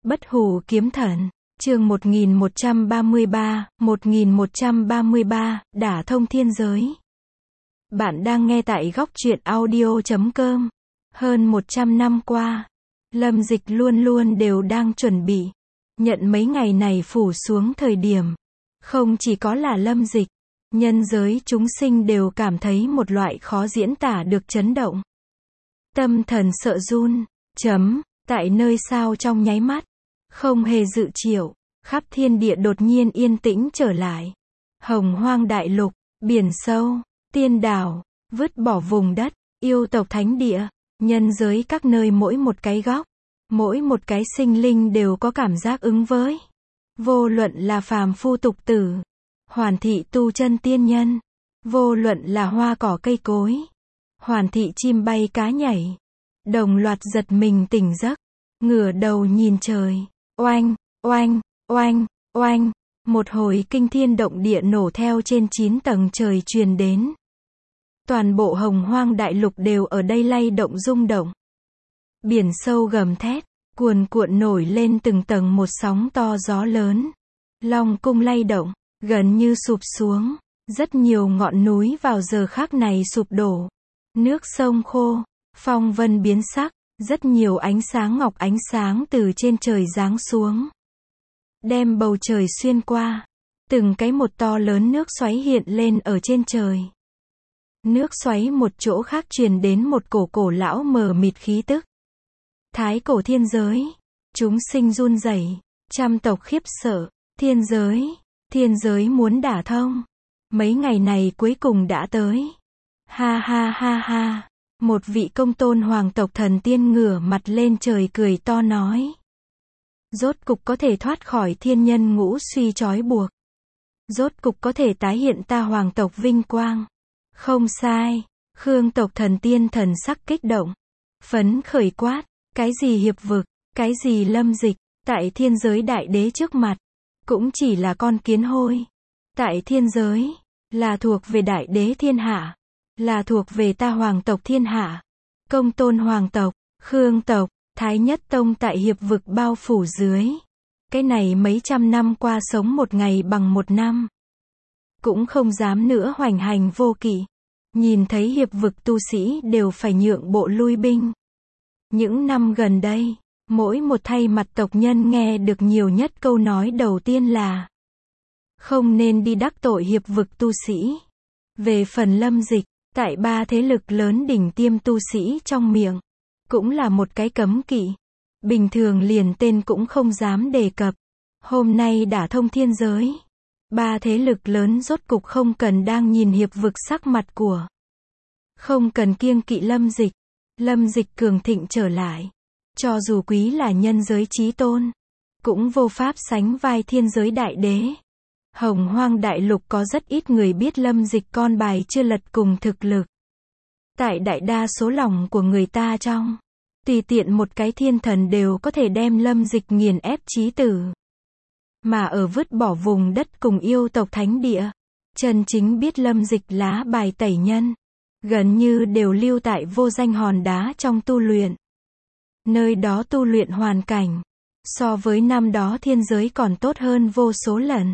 Bất hủ kiếm thần, chương 1133, đả thông thiên giới. Bạn đang nghe tại góc truyện audio.com. Hơn 100 năm qua, Lâm Dịch luôn luôn đều đang chuẩn bị, nhận mấy ngày này phủ xuống thời điểm. Không chỉ có là Lâm Dịch, nhân giới chúng sinh đều cảm thấy một loại khó diễn tả được chấn động. Tâm thần sợ run, tại nơi sao trong nháy mắt, không hề dự triệu, khắp thiên địa đột nhiên yên tĩnh trở lại. Hồng hoang đại lục, biển sâu, tiên đảo, vứt bỏ vùng đất, yêu tộc thánh địa, nhân giới các nơi mỗi một cái góc, mỗi một cái sinh linh đều có cảm giác ứng với. Vô luận là phàm phu tục tử, hoàn thị tu chân tiên nhân, vô luận là hoa cỏ cây cối, hoàn thị chim bay cá nhảy, đồng loạt giật mình tỉnh giấc, ngửa đầu nhìn trời, oanh, oanh, oanh, oanh, một hồi kinh thiên động địa nổ theo trên 9 tầng trời truyền đến. Toàn bộ hồng hoang đại lục đều ở đây lay động rung động. Biển sâu gầm thét, cuồn cuộn nổi lên từng tầng một sóng to gió lớn. Long cung lay động, gần như sụp xuống, rất nhiều ngọn núi vào giờ khắc này sụp đổ. Nước sông khô, phong vân biến sắc, rất nhiều ánh sáng ngọc ánh sáng từ trên trời giáng xuống, đem bầu trời xuyên qua. Từng cái một to lớn nước xoáy hiện lên ở trên trời. Nước xoáy một chỗ khác truyền đến một cổ lão mờ mịt khí tức. Thái cổ thiên giới, chúng sinh run rẩy, trăm tộc khiếp sợ, thiên giới muốn đả thông. Mấy ngày này cuối cùng đã tới. Ha ha ha ha, một vị công tôn hoàng tộc thần tiên ngửa mặt lên trời cười to nói. Rốt cục có thể thoát khỏi thiên nhân ngũ suy trói buộc. Rốt cục có thể tái hiện ta hoàng tộc vinh quang. Không sai, Khương tộc thần tiên thần sắc kích động, phấn khởi quát, cái gì hiệp vực, cái gì Lâm Dịch, tại thiên giới đại đế trước mặt, cũng chỉ là con kiến hôi. Tại thiên giới, là thuộc về đại đế thiên hạ, là thuộc về ta hoàng tộc thiên hạ. Công tôn hoàng tộc, Khương tộc, Thái Nhất Tông tại hiệp vực bao phủ dưới. Cái này mấy trăm năm qua sống một ngày bằng một năm. Cũng không dám nữa hoành hành vô kỵ. Nhìn thấy hiệp vực tu sĩ đều phải nhượng bộ lui binh. Những năm gần đây, mỗi một thay mặt tộc nhân nghe được nhiều nhất câu nói đầu tiên là không nên đi đắc tội hiệp vực tu sĩ. Về phần Lâm Dịch, tại ba thế lực lớn đỉnh tiêm tu sĩ trong miệng, cũng là một cái cấm kỵ. Bình thường liền tên cũng không dám đề cập. Hôm nay đả thông thiên giới. Ba thế lực lớn rốt cục không cần đang nhìn hiệp vực sắc mặt của. Không cần kiêng kỵ Lâm Dịch. Lâm Dịch cường thịnh trở lại. Cho dù quý là nhân giới chí tôn, cũng vô pháp sánh vai thiên giới đại đế. Hồng hoang đại lục có rất ít người biết Lâm Dịch con bài chưa lật cùng thực lực. Tại đại đa số lòng của người ta trong, tùy tiện một cái thiên thần đều có thể đem Lâm Dịch nghiền ép chí tử. Mà ở vứt bỏ vùng đất cùng yêu tộc thánh địa, chân chính biết Lâm Dịch lá bài tẩy nhân, gần như đều lưu tại vô danh hòn đá trong tu luyện. Nơi đó tu luyện hoàn cảnh, so với năm đó thiên giới còn tốt hơn vô số lần.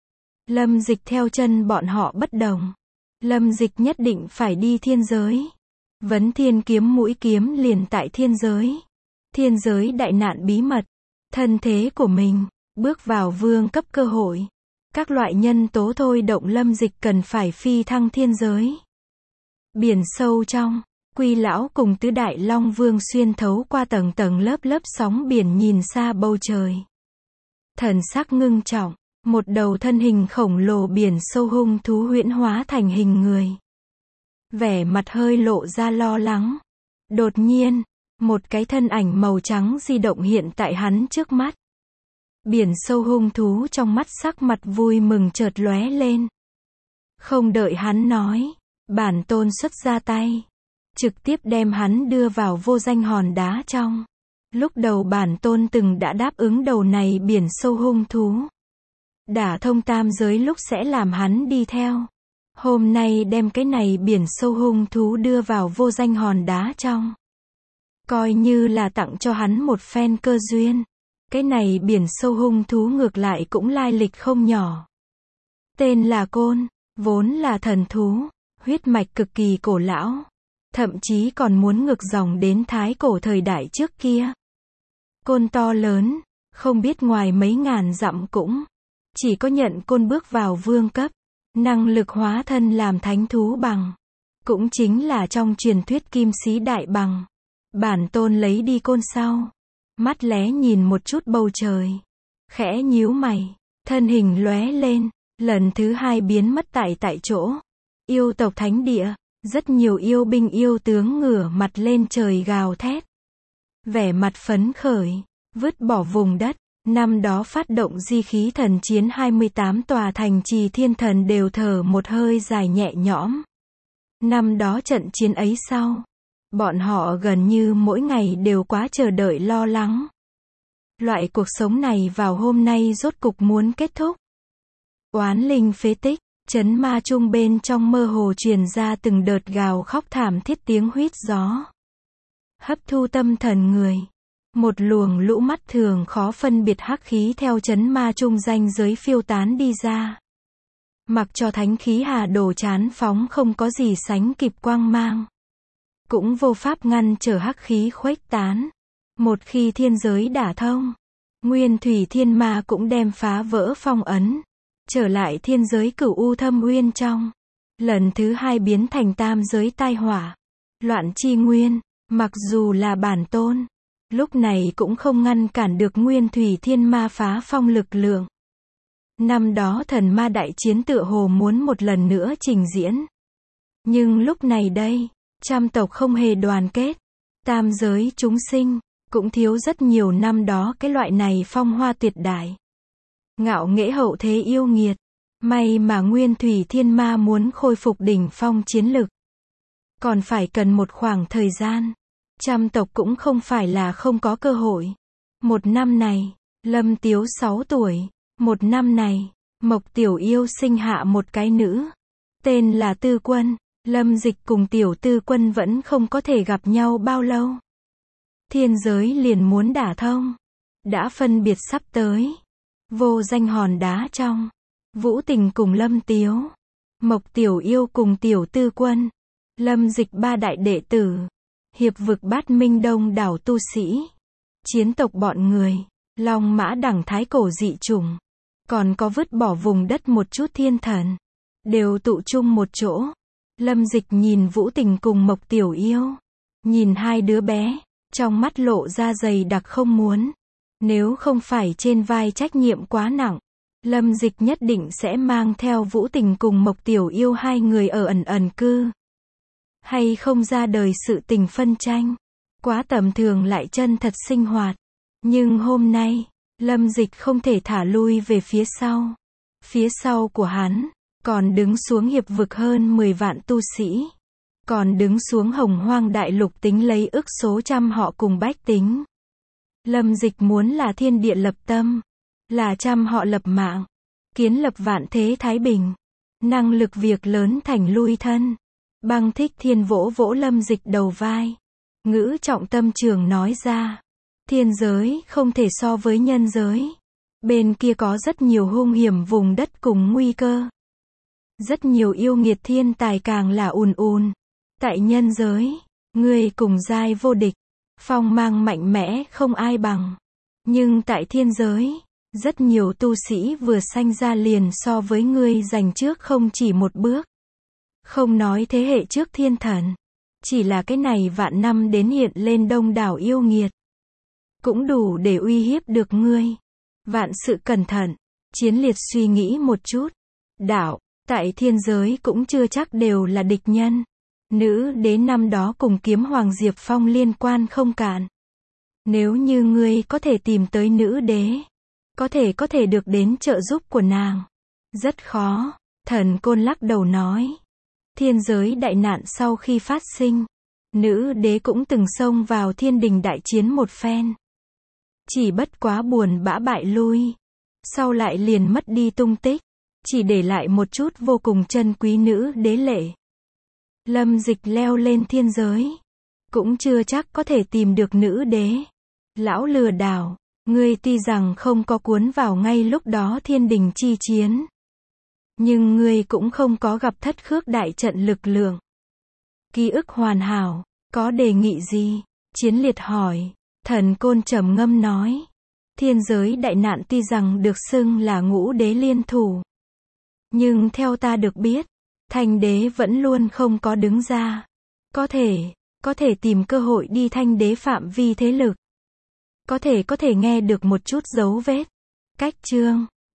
Lâm Dịch theo chân bọn họ bất đồng. Lâm Dịch nhất định phải đi thiên giới. Vấn thiên kiếm mũi kiếm liền tại thiên giới. Thiên giới đại nạn bí mật. Thân thế của mình, bước vào vương cấp cơ hội. Các loại nhân tố thôi động Lâm Dịch cần phải phi thăng thiên giới. Biển sâu trong, Quy lão cùng tứ đại long vương xuyên thấu qua tầng tầng lớp lớp sóng biển nhìn xa bầu trời. Thần sắc ngưng trọng, một đầu thân hình khổng lồ biển sâu hung thú huyễn hóa thành hình người. Vẻ mặt hơi lộ ra lo lắng. Đột nhiên, một cái thân ảnh màu trắng di động hiện tại hắn trước mắt. Biển sâu hung thú trong mắt sắc mặt vui mừng chợt lóe lên. Không đợi hắn nói, bản tôn xuất ra tay, trực tiếp đem hắn đưa vào vô danh hòn đá trong. Lúc đầu bản tôn từng đã đáp ứng đầu này biển sâu hung thú. Đả thông tam giới lúc sẽ làm hắn đi theo. Hôm nay đem cái này biển sâu hung thú đưa vào vô danh hòn đá trong. Coi như là tặng cho hắn một phen cơ duyên. Cái này biển sâu hung thú ngược lại cũng lai lịch không nhỏ. Tên là Côn, vốn là thần thú, huyết mạch cực kỳ cổ lão. Thậm chí còn muốn ngược dòng đến thái cổ thời đại trước kia. Côn to lớn, không biết ngoài mấy ngàn dặm cũng. Chỉ có nhận Côn bước vào vương cấp. Năng lực hóa thân làm thánh thú bằng. Cũng chính là trong truyền thuyết kim sĩ đại bằng. Bản tôn lấy đi Côn sau. Mắt lé nhìn một chút bầu trời. Khẽ nhíu mày. Thân hình lóe lên. Lần thứ hai biến mất tại chỗ. Yêu tộc thánh địa. Rất nhiều yêu binh yêu tướng ngửa mặt lên trời gào thét. Vẻ mặt phấn khởi. Vứt bỏ vùng đất. Năm đó phát động di khí thần chiến 28 tòa thành trì thiên thần đều thở một hơi dài nhẹ nhõm. Năm đó trận chiến ấy sau. Bọn họ gần như mỗi ngày đều quá chờ đợi lo lắng. Loại cuộc sống này vào hôm nay rốt cục muốn kết thúc. Oán linh phế tích, trấn ma trung bên trong mơ hồ truyền ra từng đợt gào khóc thảm thiết tiếng huýt gió. Hấp thu tâm thần người. Một luồng lũ mắt thường khó phân biệt hắc khí theo trấn ma trung ranh giới phiêu tán đi ra. Mặc cho thánh khí hà đổ chán phóng không có gì sánh kịp quang mang. Cũng vô pháp ngăn trở hắc khí khuếch tán. Một khi thiên giới đả thông, Nguyên Thủy Thiên Ma cũng đem phá vỡ phong ấn. Trở lại thiên giới Cửu U Thâm Uyên trong. Lần thứ hai biến thành tam giới tai họa. Loạn chi nguyên, mặc dù là bản tôn. Lúc này cũng không ngăn cản được Nguyên Thủy Thiên Ma phá phong lực lượng. Năm đó thần ma đại chiến tựa hồ muốn một lần nữa trình diễn. Nhưng lúc này đây, trăm tộc không hề đoàn kết. Tam giới chúng sinh, cũng thiếu rất nhiều năm đó cái loại này phong hoa tuyệt đại. Ngạo nghễ hậu thế yêu nghiệt. May mà Nguyên Thủy Thiên Ma muốn khôi phục đỉnh phong chiến lực. Còn phải cần một khoảng thời gian. Trăm tộc cũng không phải là không có cơ hội. Một năm này, Lâm Tiếu 6 tuổi. Một năm này, Mộc Tiểu Yêu sinh hạ một cái nữ. Tên là Tư Quân. Lâm Dịch cùng Tiểu Tư Quân vẫn không có thể gặp nhau bao lâu. Thiên giới liền muốn đả thông. Đã phân biệt sắp tới. Vô danh hòn đá trong. Vũ Tình cùng Lâm Tiếu. Mộc Tiểu Yêu cùng Tiểu Tư Quân. Lâm Dịch ba đại đệ tử. Hiệp vực Bát Minh Đông đảo tu sĩ. Chiến tộc bọn người. Long mã đẳng thái cổ dị chủng. Còn có vứt bỏ vùng đất một chút thiên thần. Đều tụ chung một chỗ. Lâm Dịch nhìn Vũ Tình cùng Mộc Tiểu Yêu. Nhìn hai đứa bé. Trong mắt lộ ra dày đặc không muốn. Nếu không phải trên vai trách nhiệm quá nặng. Lâm Dịch nhất định sẽ mang theo Vũ Tình cùng Mộc Tiểu Yêu hai người ở ẩn cư. Hay không ra đời sự tình phân tranh. Quá tầm thường lại chân thật sinh hoạt. Nhưng hôm nay, Lâm Dịch không thể thả lui về phía sau. Phía sau của hắn, còn đứng xuống hiệp vực hơn 10 vạn tu sĩ. Còn đứng xuống Hồng Hoang đại lục tính lấy ức số trăm họ cùng bách tính. Lâm Dịch muốn là thiên địa lập tâm. Là trăm họ lập mạng. Kiến lập vạn thế thái bình. Năng lực việc lớn thành lui thân. Băng Thích Thiên vỗ vỗ Lâm Dịch đầu vai. Ngữ trọng tâm trường nói ra. Thiên giới không thể so với nhân giới. Bên kia có rất nhiều hung hiểm vùng đất cùng nguy cơ. Rất nhiều yêu nghiệt thiên tài càng là ùn. Tại nhân giới, ngươi cùng giai vô địch. Phong mang mạnh mẽ không ai bằng. Nhưng tại thiên giới, rất nhiều tu sĩ vừa sanh ra liền so với ngươi giành trước không chỉ một bước. Không nói thế hệ trước thiên thần. Chỉ là cái này vạn năm đến hiện lên đông đảo yêu nghiệt. Cũng đủ để uy hiếp được ngươi. Vạn sự cẩn thận. Chiến liệt suy nghĩ một chút. Đạo, tại thiên giới cũng chưa chắc đều là địch nhân. Nữ đế năm đó cùng kiếm Hoàng Diệp Phong liên quan không cạn. Nếu như ngươi có thể tìm tới nữ đế. Có thể được đến trợ giúp của nàng. Rất khó. Thần Côn lắc đầu nói. Thiên giới đại nạn sau khi phát sinh. Nữ đế cũng từng xông vào thiên đình đại chiến một phen. Chỉ bất quá buồn bã bại lui. Sau lại liền mất đi tung tích. Chỉ để lại một chút vô cùng chân quý nữ đế lệ. Lâm Dịch leo lên thiên giới. Cũng chưa chắc có thể tìm được nữ đế. Lão lừa đảo. Ngươi tuy rằng không có cuốn vào ngay lúc đó thiên đình chi chiến, nhưng ngươi cũng không có gặp thất khước đại trận lực lượng. Ký ức hoàn hảo, có đề nghị gì? Chiến Liệt hỏi. Thần Côn trầm ngâm nói. Thiên giới đại nạn tuy rằng được xưng là ngũ đế liên thủ, nhưng theo ta được biết, Thanh đế vẫn luôn không có đứng ra. Có thể tìm cơ hội đi Thanh đế phạm vi thế lực. Có thể nghe được một chút dấu vết. Cách chương